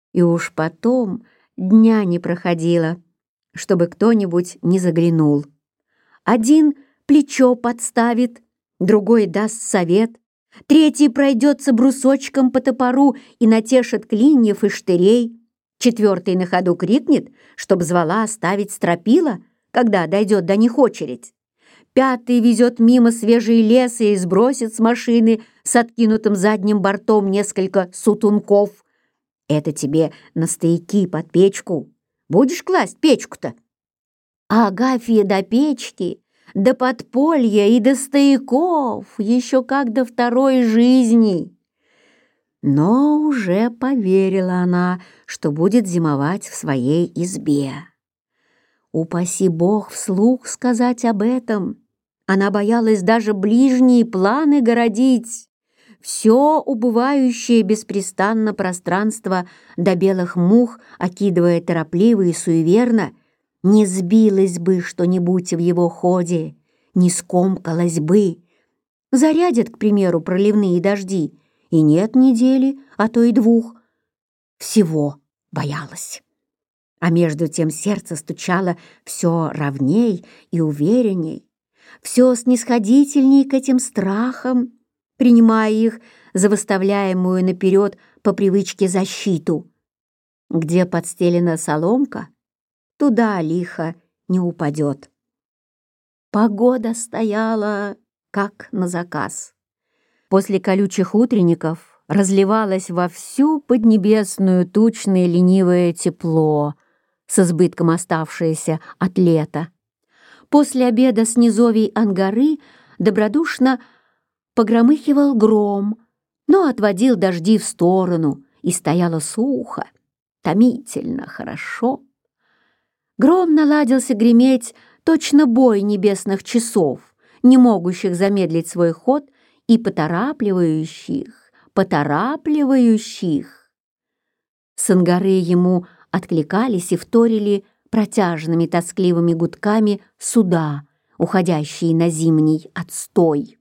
И уж потом дня не проходило, чтобы кто-нибудь не заглянул. Один плечо подставит, другой даст совет, третий пройдется брусочком по топору и натешит клиньев и штырей, четвертый на ходу крикнет, чтоб звала оставить стропила, когда дойдет до них очередь. Пятый везет мимо свежий лес и сбросит с машины с откинутым задним бортом несколько сутунков. Это тебе на стояки под печку. Будешь класть печку-то? А Агафья до печки, до подполья и до стояков еще как до второй жизни. Но уже поверила она, что будет зимовать в своей избе. Упаси Бог вслух сказать об этом. Она боялась даже ближние планы городить. Все убывающее беспрестанно пространство до белых мух, окидывая торопливо и суеверно, не сбилось бы что-нибудь в его ходе, не скомкалось бы. Зарядят, к примеру, проливные дожди, и нет недели, а то и двух. Всего боялась. А между тем сердце стучало все ровней и уверенней, все снисходительней к этим страхам, принимая их за выставляемую наперед по привычке защиту. Где подстелена соломка, туда лихо не упадет. Погода стояла как на заказ. После колючих утренников разливалось во всю поднебесную тучное ленивое тепло, с избытком оставшееся от лета. После обеда с низовий Ангары добродушно погромыхивал гром, но отводил дожди в сторону, и стояло сухо, томительно хорошо. Гром наладился греметь точно бой небесных часов, не могущих замедлить свой ход и поторапливающих. С Ангары ему откликались и вторили протяжными тоскливыми гудками суда, уходящие на зимний отстой.